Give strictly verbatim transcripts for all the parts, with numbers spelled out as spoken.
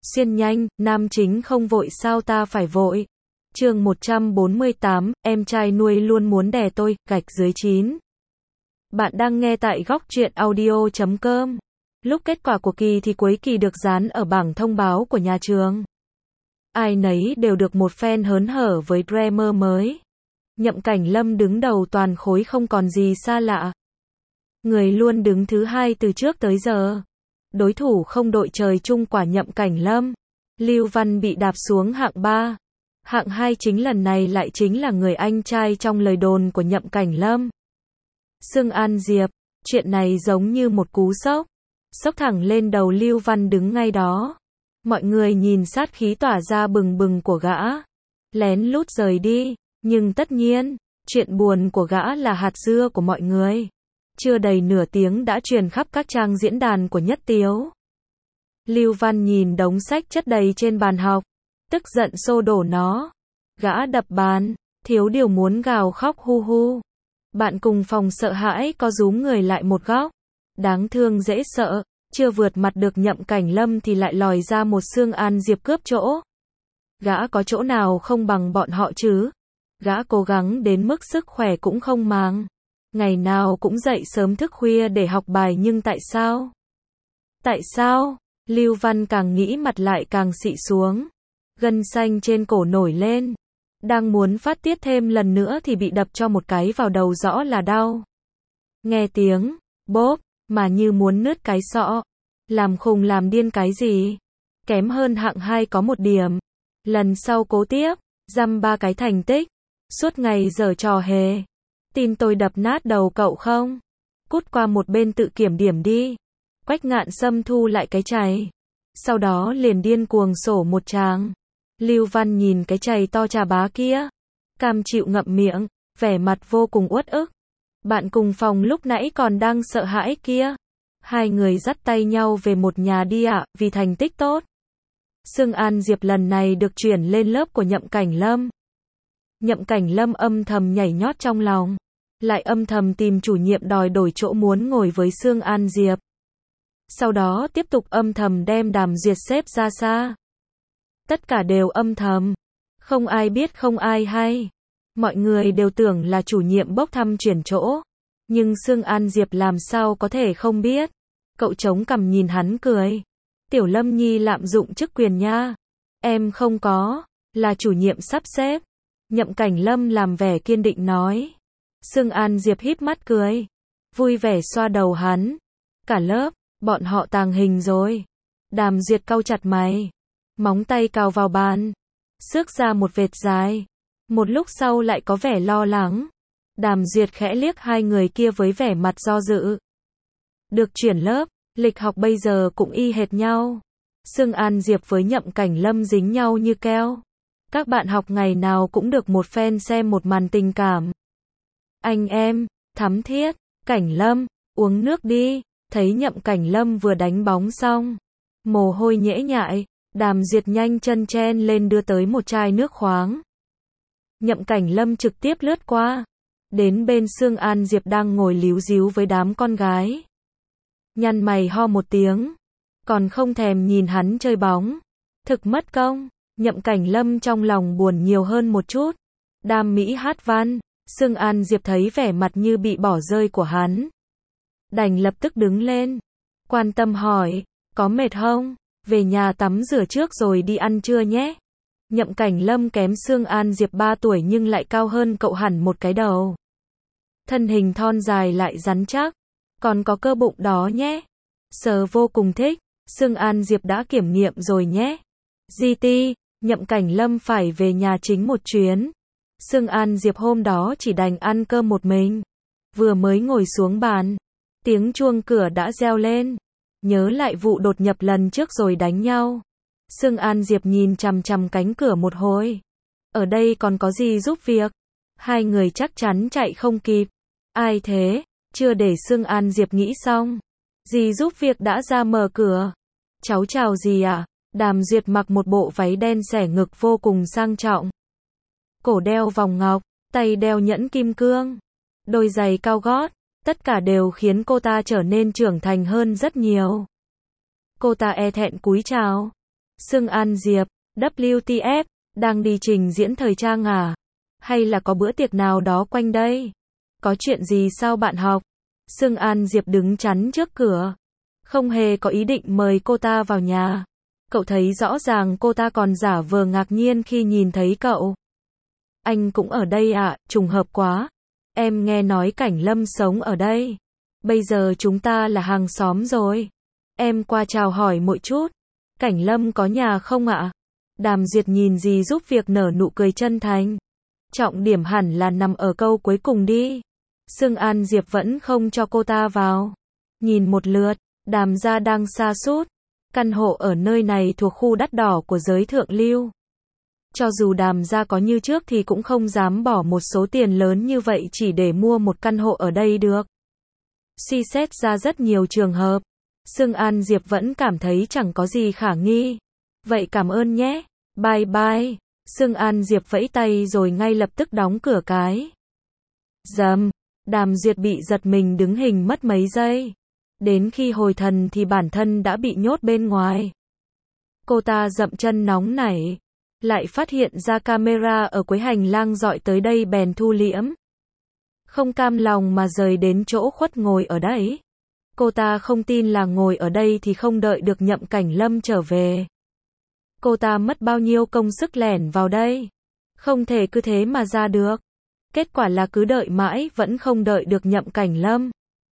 Xuyên nhanh, nam chính không vội sao ta phải vội. Chương một trăm bốn mươi tám, em trai nuôi luôn muốn đè tôi, gạch dưới chín. Bạn đang nghe tại góc truyện audio chấm com. Lúc kết quả của kỳ thi cuối kỳ được dán ở bảng thông báo của nhà trường. Ai nấy đều được một phen hớn hở với Dreamer mới. Nhậm Cảnh Lâm đứng đầu toàn khối không còn gì xa lạ. Người luôn đứng thứ hai từ trước tới giờ. Đối thủ không đội trời chung quả Nhậm Cảnh Lâm. Lưu Văn bị đạp xuống hạng ba. Hạng hai chính lần này lại chính là người anh trai trong lời đồn của Nhậm Cảnh Lâm. Sương An Diệp, chuyện này giống như một cú sốc. Sốc thẳng lên đầu Lưu Văn đứng ngay đó. Mọi người nhìn sát khí tỏa ra bừng bừng của gã. Lén lút rời đi, nhưng tất nhiên, chuyện buồn của gã là hạt dưa của mọi người. Chưa đầy nửa tiếng đã truyền khắp các trang diễn đàn của Nhất Tiếu. Lưu Văn nhìn đống sách chất đầy trên bàn học, tức giận xô đổ nó. Gã đập bàn, thiếu điều muốn gào khóc hu hu. Bạn cùng phòng sợ hãi co rúm người lại một góc. Đáng thương dễ sợ, chưa vượt mặt được Nhậm Cảnh Lâm thì lại lòi ra một Sương An Diệp cướp chỗ. Gã có chỗ nào không bằng bọn họ chứ? Gã cố gắng đến mức sức khỏe cũng không màng. Ngày nào cũng dậy sớm thức khuya để học bài nhưng tại sao? Tại sao? Lưu Văn càng nghĩ mặt lại càng xị xuống. Gân xanh trên cổ nổi lên. Đang muốn phát tiết thêm lần nữa thì bị đập cho một cái vào đầu rõ là đau. Nghe tiếng, bốp, mà như muốn nứt cái sọ. Làm khùng làm điên cái gì? Kém hơn hạng hai có một điểm. Lần sau cố tiếp, dăm ba cái thành tích. Suốt ngày giở trò hề. Tin tôi đập nát đầu cậu không? Cút qua một bên tự kiểm điểm đi. Quách Ngạn Sâm thu lại cái chày. Sau đó liền điên cuồng sổ một tràng. Lưu Văn nhìn cái chày to trà bá kia. Cam chịu ngậm miệng, vẻ mặt vô cùng uất ức. Bạn cùng phòng lúc nãy còn đang sợ hãi kia. Hai người dắt tay nhau về một nhà đi ạ, vì thành tích tốt. Sương An Diệp lần này được chuyển lên lớp của Nhậm Cảnh Lâm. Nhậm Cảnh Lâm âm thầm nhảy nhót trong lòng. Lại âm thầm tìm chủ nhiệm đòi đổi chỗ muốn ngồi với Sương An Diệp. Sau đó tiếp tục âm thầm đem Đàm Duyệt xếp ra xa. Tất cả đều âm thầm. Không ai biết không ai hay. Mọi người đều tưởng là chủ nhiệm bốc thăm chuyển chỗ. Nhưng Sương An Diệp làm sao có thể không biết. Cậu chống cằm nhìn hắn cười. Tiểu Lâm Nhi lạm dụng chức quyền nha. Em không có, là chủ nhiệm sắp xếp. Nhậm Cảnh Lâm làm vẻ kiên định nói. Sương An Diệp híp mắt cười. Vui vẻ xoa đầu hắn. Cả lớp, bọn họ tàng hình rồi. Đàm Duyệt cau chặt mày. Móng tay cào vào bàn. Xước ra một vệt dài. Một lúc sau lại có vẻ lo lắng. Đàm Duyệt khẽ liếc hai người kia với vẻ mặt do dự. Được chuyển lớp, lịch học bây giờ cũng y hệt nhau. Sương An Diệp với Nhậm Cảnh Lâm dính nhau như keo. Các bạn học ngày nào cũng được một phen xem một màn tình cảm. Anh em, thắm thiết, Cảnh Lâm, uống nước đi. Thấy Nhậm Cảnh Lâm vừa đánh bóng xong. Mồ hôi nhễ nhại, Đàm Duyệt nhanh chân chen lên đưa tới một chai nước khoáng. Nhậm Cảnh Lâm trực tiếp lướt qua. Đến bên Sương An Diệp đang ngồi líu díu với đám con gái. Nhăn mày ho một tiếng. Còn không thèm nhìn hắn chơi bóng. Thực mất công. Nhậm Cảnh Lâm trong lòng buồn nhiều hơn một chút. Đam mỹ hát văn. Sương An Diệp thấy vẻ mặt như bị bỏ rơi của hắn. Đành lập tức đứng lên. Quan tâm hỏi. Có mệt không? Về nhà tắm rửa trước rồi đi ăn trưa nhé. Nhậm Cảnh Lâm kém Sương An Diệp ba tuổi nhưng lại cao hơn cậu hẳn một cái đầu. Thân hình thon dài lại rắn chắc. Còn có cơ bụng đó nhé. Sờ vô cùng thích. Sương An Diệp đã kiểm nghiệm rồi nhé. giê tê, Nhậm Cảnh Lâm phải về nhà chính một chuyến. Sương An Diệp hôm đó chỉ đành ăn cơm một mình. Vừa mới ngồi xuống bàn. Tiếng chuông cửa đã reo lên. Nhớ lại vụ đột nhập lần trước rồi đánh nhau. Sương An Diệp nhìn chằm chằm cánh cửa một hồi. Ở đây còn có gì giúp việc? Hai người chắc chắn chạy không kịp. Ai thế? Chưa để Sương An Diệp nghĩ xong. Dì giúp việc đã ra mở cửa. Cháu chào dì ạ. À? Đàm Duyệt mặc một bộ váy đen xẻ ngực vô cùng sang trọng. Cổ đeo vòng ngọc, tay đeo nhẫn kim cương. Đôi giày cao gót. Tất cả đều khiến cô ta trở nên trưởng thành hơn rất nhiều. Cô ta e thẹn cúi chào. Sương An Diệp, W T F, đang đi trình diễn thời trang à? Hay là có bữa tiệc nào đó quanh đây? Có chuyện gì sao bạn học? Sương An Diệp đứng chắn trước cửa. Không hề có ý định mời cô ta vào nhà. Cậu thấy rõ ràng cô ta còn giả vờ ngạc nhiên khi nhìn thấy cậu. Anh cũng ở đây ạ, trùng hợp quá. Em nghe nói Cảnh Lâm sống ở đây. Bây giờ chúng ta là hàng xóm rồi. Em qua chào hỏi một chút. Cảnh Lâm có nhà không ạ? Đàm Duyệt nhìn dì giúp việc nở nụ cười chân thành. Trọng điểm hẳn là nằm ở câu cuối cùng đi. Sương An Diệp vẫn không cho cô ta vào. Nhìn một lượt, Đàm gia đang sa sút. Căn hộ ở nơi này thuộc khu đắt đỏ của giới thượng lưu. Cho dù Đàm gia có như trước thì cũng không dám bỏ một số tiền lớn như vậy chỉ để mua một căn hộ ở đây được. Suy xét ra rất nhiều trường hợp, Sương An Diệp vẫn cảm thấy chẳng có gì khả nghi. Vậy cảm ơn nhé. Bye bye. Sương An Diệp vẫy tay rồi ngay lập tức đóng cửa cái. Dầm. Đàm Duyệt bị giật mình đứng hình mất mấy giây. Đến khi hồi thần thì bản thân đã bị nhốt bên ngoài. Cô ta dậm chân nóng nảy. Lại phát hiện ra camera ở cuối hành lang dọi tới đây bèn thu liễm. Không cam lòng mà rời đến chỗ khuất ngồi ở đấy. Cô ta không tin là ngồi ở đây thì không đợi được Nhậm Cảnh Lâm trở về. Cô ta mất bao nhiêu công sức lẻn vào đây. Không thể cứ thế mà ra được. Kết quả là cứ đợi mãi vẫn không đợi được Nhậm Cảnh Lâm.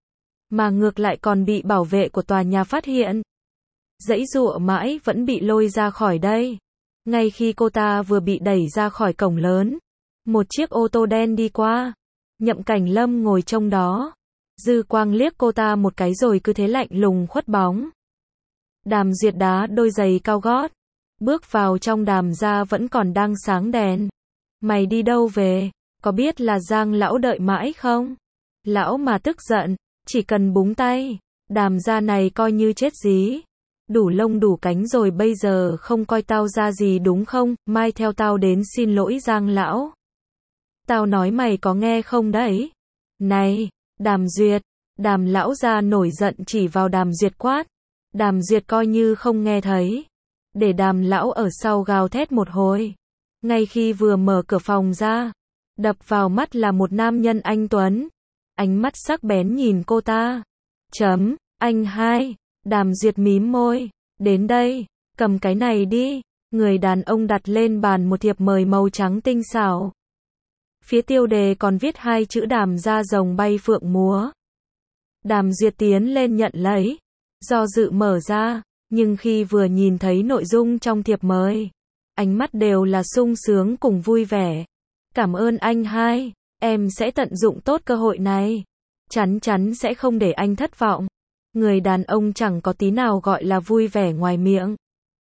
Mà ngược lại còn bị bảo vệ của tòa nhà phát hiện. Giãy giụa mãi vẫn bị lôi ra khỏi đây. Ngay khi cô ta vừa bị đẩy ra khỏi cổng lớn, một chiếc ô tô đen đi qua. Nhậm Cảnh Lâm ngồi trong đó. Dư quang liếc cô ta một cái rồi cứ thế lạnh lùng khuất bóng. Đàm Duyệt đá đôi giày cao gót. Bước vào trong Đàm gia vẫn còn đang sáng đèn. Mày đi đâu về? Có biết là Giang lão đợi mãi không? Lão mà tức giận, chỉ cần búng tay, Đàm gia này coi như chết dí. Đủ lông đủ cánh rồi bây giờ không coi tao ra gì đúng không? Mai theo tao đến xin lỗi Giang lão. Tao nói mày có nghe không đấy? Này, Đàm Duyệt. Đàm lão gia nổi giận chỉ vào Đàm Duyệt quát. Đàm Duyệt coi như không nghe thấy. Để Đàm lão ở sau gào thét một hồi. Ngay khi vừa mở cửa phòng ra, đập vào mắt là một nam nhân anh tuấn. Ánh mắt sắc bén nhìn cô ta. Chấm, anh hai. Đàm Duyệt mím môi. Đến đây, cầm cái này đi. Người đàn ông đặt lên bàn một thiệp mời màu trắng tinh xảo. Phía tiêu đề còn viết hai chữ Đàm gia rồng bay phượng múa. Đàm Duyệt tiến lên nhận lấy. Do dự mở ra, nhưng khi vừa nhìn thấy nội dung trong thiệp mời, ánh mắt đều là sung sướng cùng vui vẻ. Cảm ơn anh hai, em sẽ tận dụng tốt cơ hội này. Chắn chắn sẽ không để anh thất vọng. Người đàn ông chẳng có tí nào gọi là vui vẻ ngoài miệng.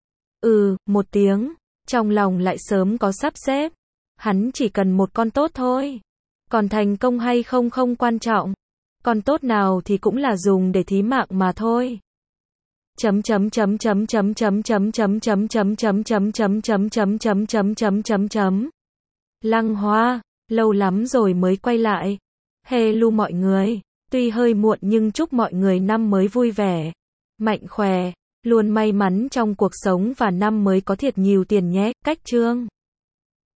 Ừ, một tiếng, trong lòng lại sớm có sắp xếp. Hắn chỉ cần một con tốt thôi. Còn thành công hay không không quan trọng. Con tốt nào thì cũng là dùng để thí mạng mà thôi. Chấm chấm chấm chấm chấm chấm chấm chấm chấm chấm chấm chấm chấm chấm chấm chấm chấm chấm chấm chấm. Lăng Hoa, lâu lắm rồi mới quay lại. Hello mọi người, tuy hơi muộn nhưng chúc mọi người năm mới vui vẻ, mạnh khỏe, luôn may mắn trong cuộc sống và năm mới có thiệt nhiều tiền nhé. Cách chương